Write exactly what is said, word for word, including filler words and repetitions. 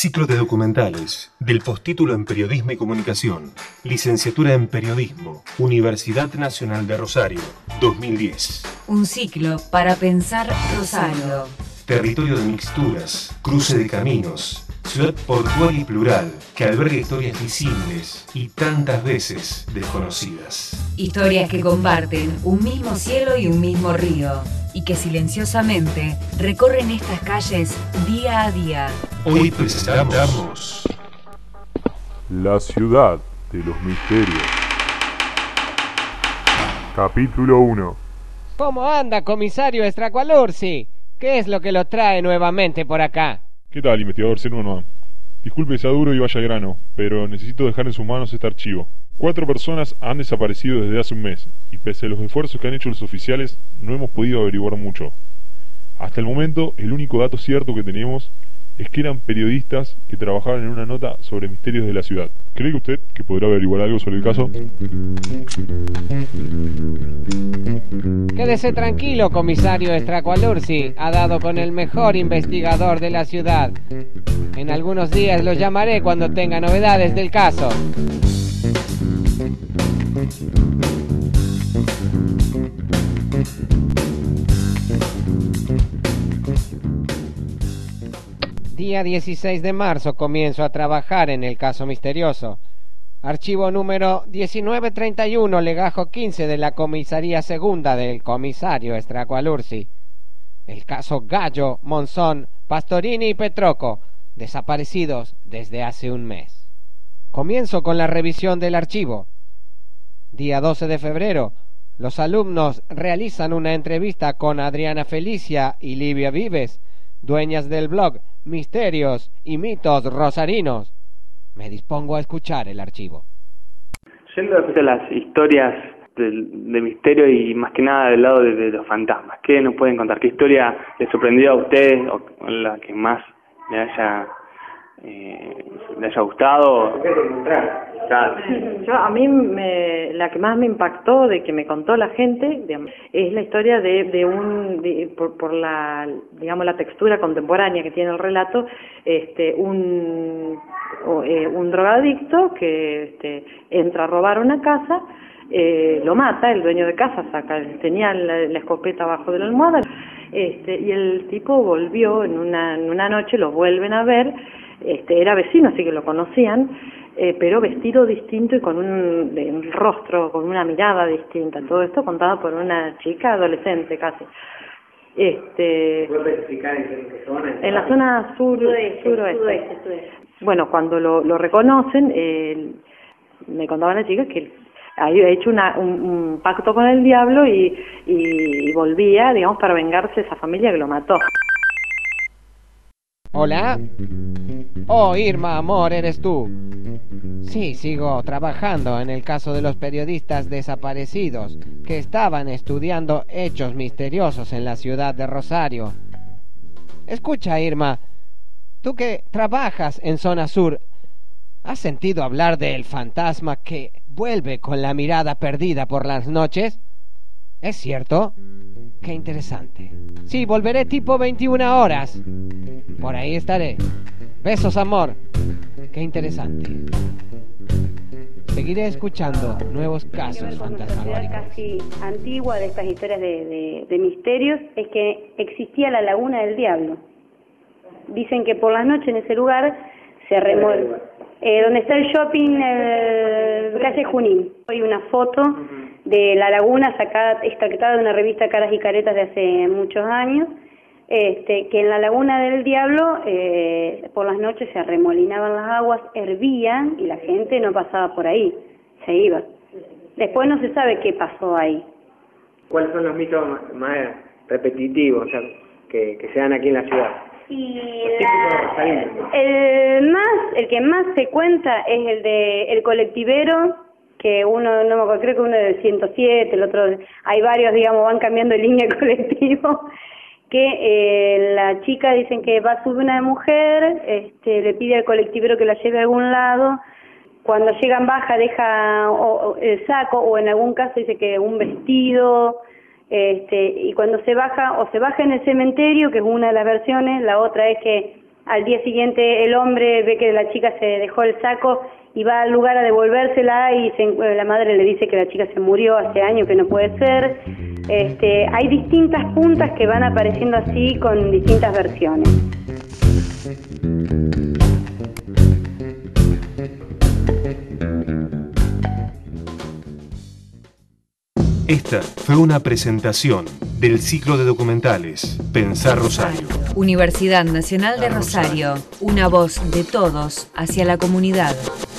Ciclo de documentales del postítulo en Periodismo y Comunicación, Licenciatura en Periodismo, Universidad Nacional de Rosario, dos mil diez. Un ciclo para pensar Rosario. Territorio de mixturas, cruce de caminos, ciudad portuaria y plural, que alberga historias visibles y tantas veces desconocidas. Historias que comparten un mismo cielo y un mismo río, y que silenciosamente recorren estas calles día a día. Hoy presentamos La ciudad de los misterios. Capítulo uno. ¿Cómo anda, comisario Estracualursi? ¿Qué es lo que lo trae nuevamente por acá? ¿Qué tal, investigador Zenuano? Disculpe sea duro y vaya al grano, pero necesito dejar en sus manos este archivo. Cuatro personas han desaparecido desde hace un mes, y pese a los esfuerzos que han hecho los oficiales, no hemos podido averiguar mucho. Hasta el momento, el único dato cierto que tenemos es que eran periodistas que trabajaban en una nota sobre misterios de la ciudad. ¿Cree usted que podrá averiguar algo sobre el caso? Quédese tranquilo, comisario Estracualursi. Ha dado con el mejor investigador de la ciudad. En algunos días lo llamaré cuando tenga novedades del caso. Día dieciséis de marzo comienzo a trabajar en el caso misterioso. Archivo número diecinueve treinta y uno, legajo quince de la comisaría segunda del comisario Estracualursi. El caso Gallo, Monzón, Pastorini y Petroco, desaparecidos desde hace un mes. Comienzo con la revisión del archivo. Día doce de febrero, los alumnos realizan una entrevista con Adriana Felicia y Livia Vives, dueñas del blog Misterios y Mitos Rosarinos. Me dispongo a escuchar el archivo. Yendo a las historias de, de misterio y más que nada del lado de, de los fantasmas, ¿qué nos pueden contar? ¿Qué historia le sorprendió a usted o la que más le haya eh, le haya gustado? Claro. Yo, a mí me, la que más me impactó de que me contó la gente, digamos, es la historia de, de un, de, por, por la, digamos, la textura contemporánea que tiene el relato, este, un, eh, un drogadicto que este, entra a robar una casa, eh, lo mata, el dueño de casa saca, tenía la, la escopeta abajo de la almohada, este, y el tipo volvió en una, en una noche, lo vuelven a ver, este, era vecino, así que lo conocían. Eh, pero vestido distinto y con un, un rostro, con una mirada distinta. Todo esto contado por una chica adolescente casi. Este, ¿puede explicar en qué zona? En la zona sur, suroeste, suroeste. suroeste, suroeste. Bueno, cuando lo, lo reconocen, eh, me contaba la chica que había hecho una, un, un pacto con el diablo y, y, y volvía, digamos, para vengarse de esa familia que lo mató. ¿Hola? Oh, Irma, amor, ¿eres tú? Sí, sigo trabajando en el caso de los periodistas desaparecidos que estaban estudiando hechos misteriosos en la ciudad de Rosario. Escucha, Irma, tú que trabajas en zona sur, ¿has sentido hablar del fantasma que vuelve con la mirada perdida por las noches? ¿Es cierto? Qué interesante. Sí, volveré tipo veintiuna horas. Por ahí estaré. Besos, amor. Qué interesante. Seguiré escuchando nuevos casos fantasmagóricos. La casi antigua de estas historias de, de, de misterios es que existía la Laguna del Diablo. Dicen que por las noches en ese lugar se remueve, eh, donde está el shopping, el calle Junín. Hay una foto de la laguna sacada, extractada de una revista Caras y Caretas de hace muchos años. Este, que en la Laguna del Diablo eh, por las noches se arremolinaban las aguas, hervían y la gente no pasaba por ahí, se iba. Después no se sabe qué pasó ahí. ¿Cuáles son los mitos más, más repetitivos, o sea, que, que se dan aquí en la ciudad? Y la, el más, el que más se cuenta es el de el colectivero, que uno, no me acuerdo, creo que uno es del ciento siete, el otro, hay varios, digamos, van cambiando de línea de colectivo. Que eh, la chica dicen que va a subir una mujer, este, le pide al colectivero que la lleve a algún lado, cuando llegan baja deja o, o el saco o en algún caso dice que un vestido, este, y cuando se baja o se baja en el cementerio, que es una de las versiones, la otra es que Al día siguiente el hombre ve que la chica se dejó el saco y va al lugar a devolvérsela y se, la madre le dice que la chica se murió hace años, que no puede ser. Este, hay distintas puntas que van apareciendo así con distintas versiones. Esta fue una presentación del ciclo de documentales Pensar Rosario. Universidad Nacional de Rosario, una voz de todos hacia la comunidad.